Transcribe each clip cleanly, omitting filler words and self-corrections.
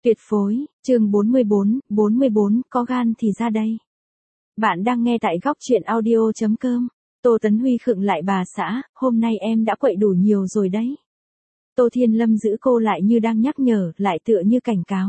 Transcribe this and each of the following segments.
Tuyệt phối, chương 44, có gan thì ra đây. Bạn đang nghe tại góc truyện audio.com. Tô Tấn Huy khựng lại bà xã, hôm nay em đã quậy đủ nhiều rồi đấy. Tô Thiên Lâm giữ cô lại như đang nhắc nhở, lại tựa như cảnh cáo.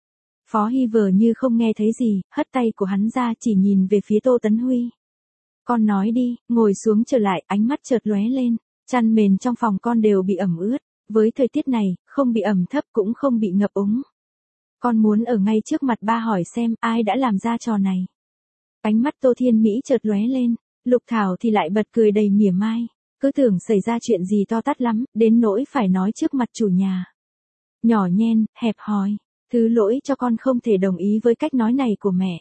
Phó Hy vờ như không nghe thấy gì, hất tay của hắn ra chỉ nhìn về phía Tô Tấn Huy. Con nói đi, ngồi xuống trở lại, ánh mắt chợt lóe lên, chăn mền trong phòng con đều bị ẩm ướt, với thời tiết này, không bị ẩm thấp cũng không bị ngập úng. Con muốn ở ngay trước mặt ba hỏi xem ai đã làm ra trò này. Ánh mắt Tô Thiên Mỹ chợt lóe lên, Lục Thảo thì lại bật cười đầy mỉa mai, cứ tưởng xảy ra chuyện gì to tát lắm, đến nỗi phải nói trước mặt chủ nhà. Nhỏ nhen, hẹp hòi, thứ lỗi cho con không thể đồng ý với cách nói này của mẹ.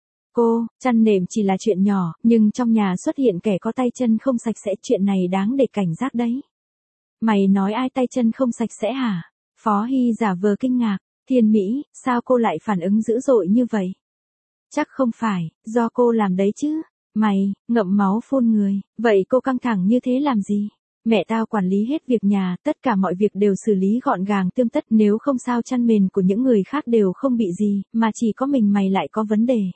Cô, chăn nệm chỉ là chuyện nhỏ, nhưng trong nhà xuất hiện kẻ có tay chân không sạch sẽ, chuyện này đáng để cảnh giác đấy. Mày nói ai tay chân không sạch sẽ hả? Phó Hy giả vờ kinh ngạc. Thiên Mỹ, sao cô lại phản ứng dữ dội như vậy? Chắc không phải, do cô làm đấy chứ. Mày, ngậm máu phun người, vậy cô căng thẳng như thế làm gì? Mẹ tao quản lý hết việc nhà, tất cả mọi việc đều xử lý gọn gàng tươm tất, nếu không sao chăn mền của những người khác đều không bị gì, mà chỉ có mình mày lại có vấn đề.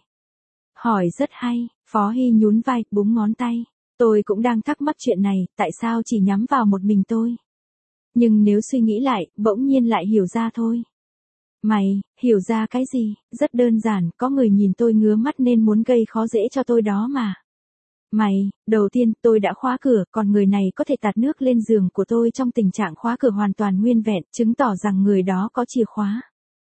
Hỏi rất hay, Phó Hy nhún vai, búng ngón tay. Tôi cũng đang thắc mắc chuyện này, tại sao chỉ nhắm vào một mình tôi? Nhưng nếu suy nghĩ lại, bỗng nhiên lại hiểu ra thôi. Mày, hiểu ra cái gì? Rất đơn giản, có người nhìn tôi ngứa mắt nên muốn gây khó dễ cho tôi đó mà. Mày, đầu tiên tôi đã khóa cửa, còn người này có thể tạt nước lên giường của tôi trong tình trạng khóa cửa hoàn toàn nguyên vẹn, chứng tỏ rằng người đó có chìa khóa.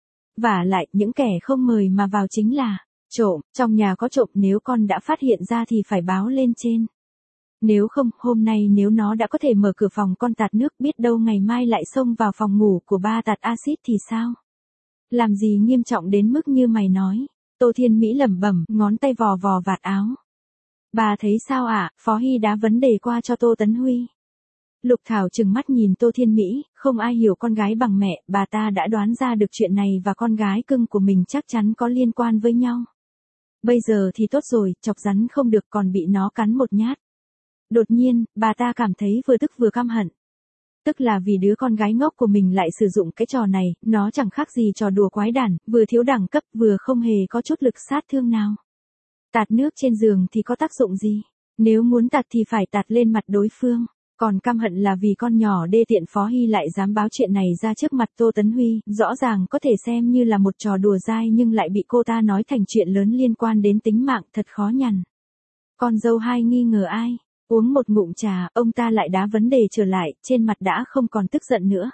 Vả lại, những kẻ không mời mà vào chính là trộm, trong nhà có trộm, nếu con đã phát hiện ra thì phải báo lên trên. Nếu không, hôm nay nếu nó đã có thể mở cửa phòng con tạt nước, biết đâu ngày mai lại xông vào phòng ngủ của ba tạt axit thì sao? Làm gì nghiêm trọng đến mức như mày nói? Tô Thiên Mỹ lẩm bẩm, ngón tay vò vò vạt áo. Bà thấy sao ạ? Phó Hy đá vấn đề qua cho Tô Tấn Huy. Lục Thảo trừng mắt nhìn Tô Thiên Mỹ, không ai hiểu con gái bằng mẹ, bà ta đã đoán ra được chuyện này và con gái cưng của mình chắc chắn có liên quan với nhau. Bây giờ thì tốt rồi, chọc rắn không được còn bị nó cắn một nhát. Đột nhiên, bà ta cảm thấy vừa tức vừa căm hận. Tức là vì đứa con gái ngốc của mình lại sử dụng cái trò này, nó chẳng khác gì trò đùa quái đản, vừa thiếu đẳng cấp vừa không hề có chút lực sát thương nào. Tạt nước trên giường thì có tác dụng gì? Nếu muốn tạt thì phải tạt lên mặt đối phương. Còn căm hận là vì con nhỏ đê tiện Phó Hy lại dám báo chuyện này ra trước mặt Tô Tấn Huy, rõ ràng có thể xem như là một trò đùa dai nhưng lại bị cô ta nói thành chuyện lớn liên quan đến tính mạng, thật khó nhằn. Con dâu hai nghi ngờ ai? Uống một ngụm trà, ông ta lại đá vấn đề trở lại, trên mặt đã không còn tức giận nữa.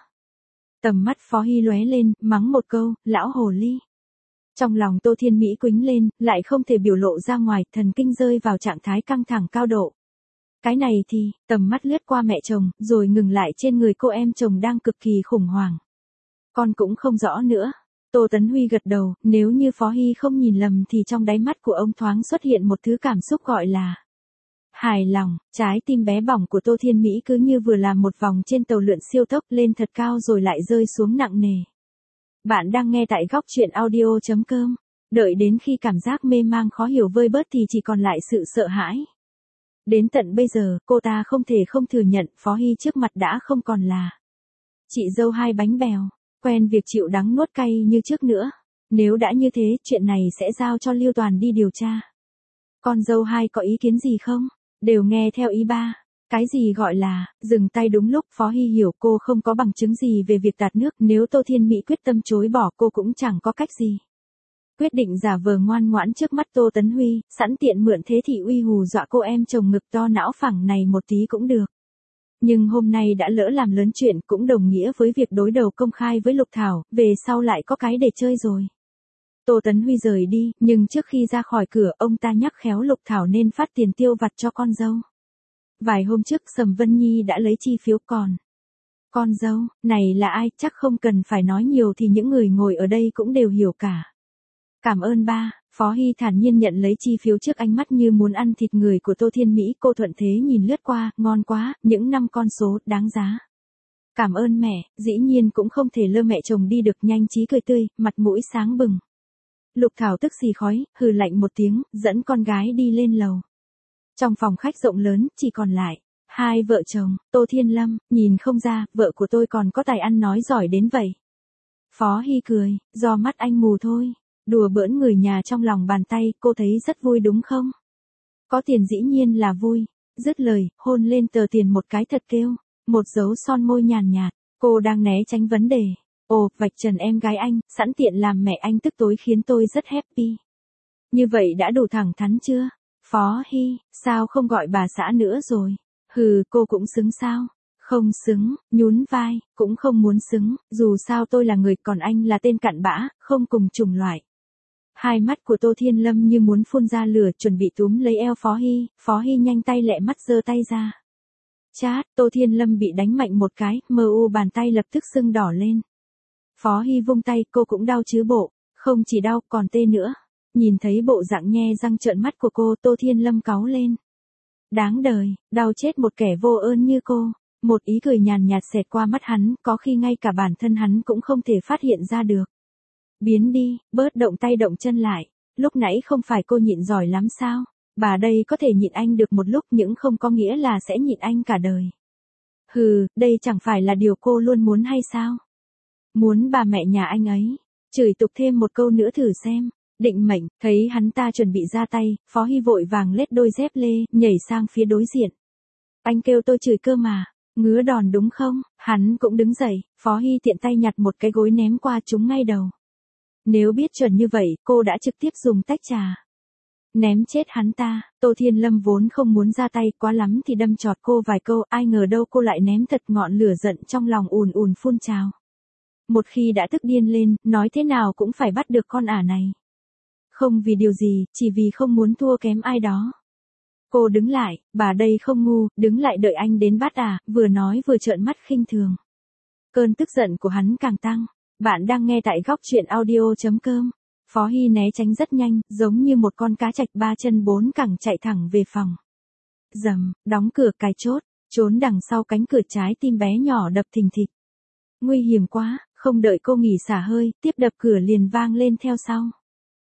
Tầm mắt Phó Hy lóe lên, mắng một câu, lão hồ ly. Trong lòng Tô Thiên Mỹ quĩnh lên, lại không thể biểu lộ ra ngoài, thần kinh rơi vào trạng thái căng thẳng cao độ. Cái này thì, tầm mắt lướt qua mẹ chồng, rồi ngừng lại trên người cô em chồng đang cực kỳ khủng hoảng. Con cũng không rõ nữa. Tô Tấn Huy gật đầu, nếu như Phó Hy không nhìn lầm thì trong đáy mắt của ông thoáng xuất hiện một thứ cảm xúc gọi là hài lòng. Trái tim bé bỏng của Tô Thiên Mỹ cứ như vừa làm một vòng trên tàu lượn siêu tốc lên thật cao rồi lại rơi xuống nặng nề. Bạn đang nghe tại góc truyện audio.com. Đợi đến khi cảm giác mê mang khó hiểu vơi bớt thì chỉ còn lại sự sợ hãi. Đến tận bây giờ, cô ta không thể không thừa nhận Phó Hy trước mặt đã không còn là chị dâu hai bánh bèo, quen việc chịu đắng nuốt cay như trước nữa. Nếu đã như thế, chuyện này sẽ giao cho Lưu Toàn đi điều tra. Con dâu hai có ý kiến gì không? Đều nghe theo ý ba. Cái gì gọi là dừng tay đúng lúc? Phó Hy hiểu cô không có bằng chứng gì về việc tạt nước, nếu Tô Thiên Mỹ quyết tâm chối bỏ cô cũng chẳng có cách gì. Quyết định giả vờ ngoan ngoãn trước mắt Tô Tấn Huy, sẵn tiện mượn thế thị uy hù dọa cô em chồng ngực to não phẳng này một tí cũng được. Nhưng hôm nay đã lỡ làm lớn chuyện, cũng đồng nghĩa với việc đối đầu công khai với Lục Thảo, về sau lại có cái để chơi rồi. Tô Tấn Huy rời đi, nhưng trước khi ra khỏi cửa ông ta nhắc khéo Lục Thảo nên phát tiền tiêu vặt cho con dâu. Vài hôm trước Sầm Vân Nhi đã lấy chi phiếu còn. Con dâu, này là ai, chắc không cần phải nói nhiều thì những người ngồi ở đây cũng đều hiểu cả. Cảm ơn ba. Phó Hy thản nhiên nhận lấy chi phiếu trước ánh mắt như muốn ăn thịt người của Tô Thiên Mỹ, cô thuận thế nhìn lướt qua, ngon quá, những 5 con số, đáng giá. Cảm ơn mẹ, dĩ nhiên cũng không thể lơ mẹ chồng đi được, nhanh trí cười tươi, mặt mũi sáng bừng. Lục Thảo tức xì khói, hừ lạnh một tiếng, dẫn con gái đi lên lầu. Trong phòng khách rộng lớn, chỉ còn lại hai vợ chồng. Tô Thiên Lâm, nhìn không ra, vợ của tôi còn có tài ăn nói giỏi đến vậy. Phó Hy cười, do mắt anh mù thôi. Đùa bỡn người nhà trong lòng bàn tay, cô thấy rất vui đúng không? Có tiền dĩ nhiên là vui. Dứt lời, hôn lên tờ tiền một cái thật kêu. Một dấu son môi nhàn nhạt. Cô đang né tránh vấn đề. Ồ, vạch trần em gái anh, sẵn tiện làm mẹ anh tức tối khiến tôi rất happy. Như vậy đã đủ thẳng thắn chưa? Phó Hy, sao không gọi bà xã nữa rồi? Hừ, cô cũng xứng sao? Không xứng, nhún vai, cũng không muốn xứng, dù sao tôi là người còn anh là tên cặn bã, không cùng chủng loại. Hai mắt của Tô Thiên Lâm như muốn phun ra lửa chuẩn bị túm lấy eo Phó Hy nhanh tay lẹ mắt giơ tay ra. Chát, Tô Thiên Lâm bị đánh mạnh một cái, mờ u bàn tay lập tức sưng đỏ lên. Phó Hy vung tay, cô cũng đau chứ bộ, không chỉ đau còn tê nữa. Nhìn thấy bộ dạng nhe răng trợn mắt của cô, Tô Thiên Lâm cáu lên. Đáng đời, đau chết một kẻ vô ơn như cô. Một ý cười nhàn nhạt xẹt qua mắt hắn, có khi ngay cả bản thân hắn cũng không thể phát hiện ra được. Biến đi, bớt động tay động chân lại. Lúc nãy không phải cô nhịn giỏi lắm sao? Bà đây có thể nhịn anh được một lúc nhưng không có nghĩa là sẽ nhịn anh cả đời. Hừ, đây chẳng phải là điều cô luôn muốn hay sao? Muốn bà mẹ nhà anh ấy. Chửi tục thêm một câu nữa thử xem. Định mệnh, thấy hắn ta chuẩn bị ra tay, Phó Hy vội vàng lết đôi dép lê, nhảy sang phía đối diện. Anh kêu tôi chửi cơ mà, ngứa đòn đúng không? Hắn cũng đứng dậy, Phó Hy tiện tay nhặt một cái gối ném qua chúng ngay đầu. Nếu biết chuẩn như vậy, cô đã trực tiếp dùng tách trà. Ném chết hắn ta, Tô Thiên Lâm vốn không muốn ra tay, quá lắm thì đâm chọt cô vài câu, ai ngờ đâu cô lại ném thật ngọn lửa giận trong lòng ùn ùn phun trào. Một khi đã tức điên lên, nói thế nào cũng phải bắt được con ả này. Không vì điều gì, chỉ vì không muốn thua kém ai đó. Cô đứng lại, bà đây không ngu, đứng lại đợi anh đến bắt à, vừa nói vừa trợn mắt khinh thường. Cơn tức giận của hắn càng tăng. Bạn đang nghe tại góc truyện audio.com. Phó Hy né tránh rất nhanh, giống như một con cá trạch ba chân bốn cẳng chạy thẳng về phòng. Dầm, đóng cửa cài chốt, trốn đằng sau cánh cửa trái tim bé nhỏ đập thình thịch. Nguy hiểm quá, không đợi cô nghỉ xả hơi, tiếp đập cửa liền vang lên theo sau.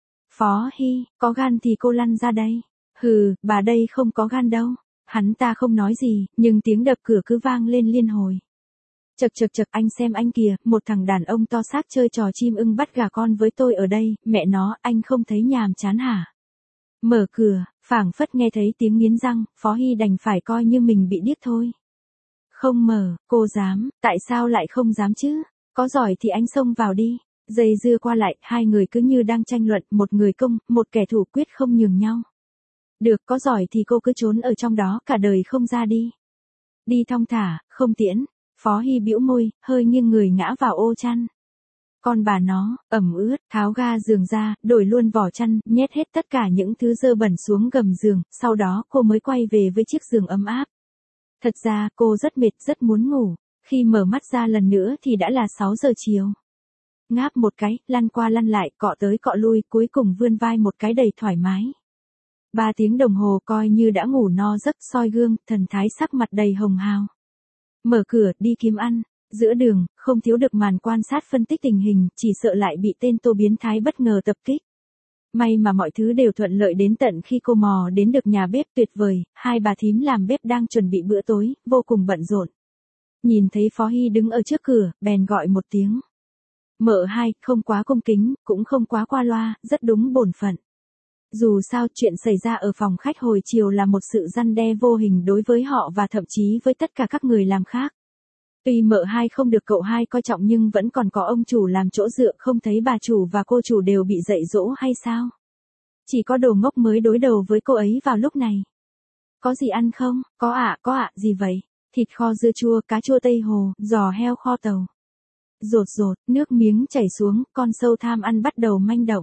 Phó Hy, có gan thì cô lăn ra đây. Hừ, bà đây không có gan đâu. Hắn ta không nói gì, nhưng tiếng đập cửa cứ vang lên liên hồi. Chật, anh xem anh kìa, một thằng đàn ông to xác chơi trò chim ưng bắt gà con với tôi ở đây, mẹ nó, anh không thấy nhàm chán hả? Mở cửa, phảng phất nghe thấy tiếng nghiến răng, Phó Hy đành phải coi như mình bị điếc thôi. Không mở, cô dám, tại sao lại không dám chứ? Có giỏi thì anh xông vào đi. Dây dưa qua lại, hai người cứ như đang tranh luận, một người công, một kẻ thủ quyết không nhường nhau. Được, có giỏi thì cô cứ trốn ở trong đó cả đời không ra đi. Đi thong thả, không tiễn. Phó Hy bĩu môi, hơi nghiêng người ngã vào ô chăn. Con bà nó, ẩm ướt, tháo ga giường ra, đổi luôn vỏ chăn, nhét hết tất cả những thứ dơ bẩn xuống gầm giường, sau đó cô mới quay về với chiếc giường ấm áp. Thật ra, cô rất mệt, rất muốn ngủ. Khi mở mắt ra lần nữa thì đã là 6 giờ chiều. Ngáp một cái, lăn qua lăn lại, cọ tới cọ lui, cuối cùng vươn vai một cái đầy thoải mái. 3 tiếng đồng hồ coi như đã ngủ no giấc, soi gương, thần thái sắc mặt đầy hồng hào. Mở cửa, đi kiếm ăn. Giữa đường, không thiếu được màn quan sát phân tích tình hình, chỉ sợ lại bị tên Tô biến thái bất ngờ tập kích. May mà mọi thứ đều thuận lợi đến tận khi cô mò đến được nhà bếp tuyệt vời, hai bà thím làm bếp đang chuẩn bị bữa tối, vô cùng bận rộn. Nhìn thấy Phó Hy đứng ở trước cửa, bèn gọi một tiếng. Mợ hai, không quá cung kính, cũng không quá qua loa, rất đúng bổn phận. Dù sao chuyện xảy ra ở phòng khách hồi chiều là một sự răn đe vô hình đối với họ và thậm chí với tất cả các người làm khác. Tuy mợ hai không được cậu hai coi trọng nhưng vẫn còn có ông chủ làm chỗ dựa, không thấy bà chủ và cô chủ đều bị dạy dỗ hay sao? Chỉ có đồ ngốc mới đối đầu với cô ấy vào lúc này. Có gì ăn không? Có ạ, gì vậy? Thịt kho dưa chua, cá chua Tây Hồ, giò heo kho tàu. Rột, nước miếng chảy xuống, con sâu tham ăn bắt đầu manh động.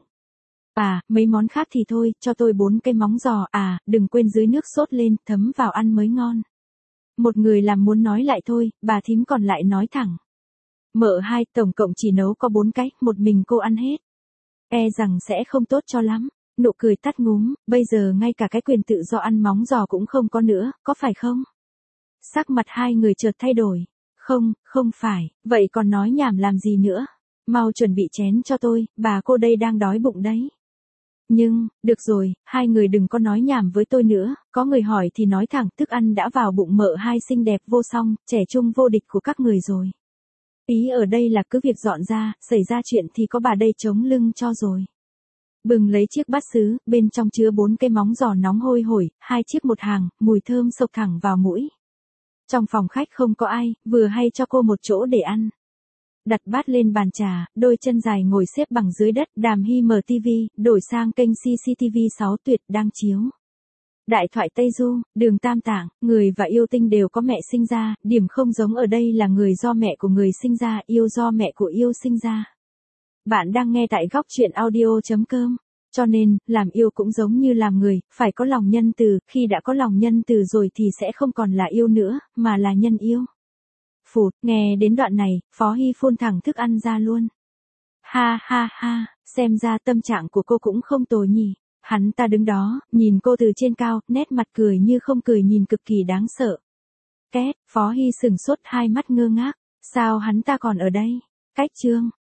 Mấy món khác thì thôi, cho tôi 4 cái móng giò, đừng quên dưới nước sốt lên, thấm vào ăn mới ngon. Một người làm muốn nói lại thôi, bà thím còn lại nói thẳng. Mợ hai, tổng cộng chỉ nấu có 4 cái, một mình cô ăn hết. E rằng sẽ không tốt cho lắm. Nụ cười tắt ngúm, bây giờ ngay cả cái quyền tự do ăn móng giò cũng không có nữa, có phải không? Sắc mặt hai người chợt thay đổi. Không phải, vậy còn nói nhảm làm gì nữa? Mau chuẩn bị chén cho tôi, bà cô đây đang đói bụng đấy. Nhưng, được rồi, hai người đừng có nói nhảm với tôi nữa, có người hỏi thì nói thẳng, thức ăn đã vào bụng mợ hai xinh đẹp vô song, trẻ trung vô địch của các người rồi. Ý ở đây là cứ việc dọn ra, xảy ra chuyện thì có bà đây chống lưng cho rồi. Bừng lấy chiếc bát sứ, bên trong chứa 4 cái móng giò nóng hôi hổi, 2 chiếc một hàng, mùi thơm xộc thẳng vào mũi. Trong phòng khách không có ai, vừa hay cho cô một chỗ để ăn. Đặt bát lên bàn trà, đôi chân dài ngồi xếp bằng dưới đất, Đàm Hy mở tivi, đổi sang kênh CCTV 6 Tuyệt đang chiếu. Đại thoại Tây Du, Đường Tam Tạng, người và yêu tinh đều có mẹ sinh ra, điểm không giống ở đây là người do mẹ của người sinh ra, yêu do mẹ của yêu sinh ra. Bạn đang nghe tại góc truyện audio.com. Cho nên, làm yêu cũng giống như làm người, phải có lòng nhân từ, khi đã có lòng nhân từ rồi thì sẽ không còn là yêu nữa, mà là nhân yêu. Phụt, nghe đến đoạn này, Phó Hy phun thẳng thức ăn ra luôn. Ha ha ha, xem ra tâm trạng của cô cũng không tồi nhỉ. Hắn ta đứng đó, nhìn cô từ trên cao, nét mặt cười như không cười nhìn cực kỳ đáng sợ. Két, Phó Hy sừng sốt hai mắt ngơ ngác, sao hắn ta còn ở đây? Cách chương.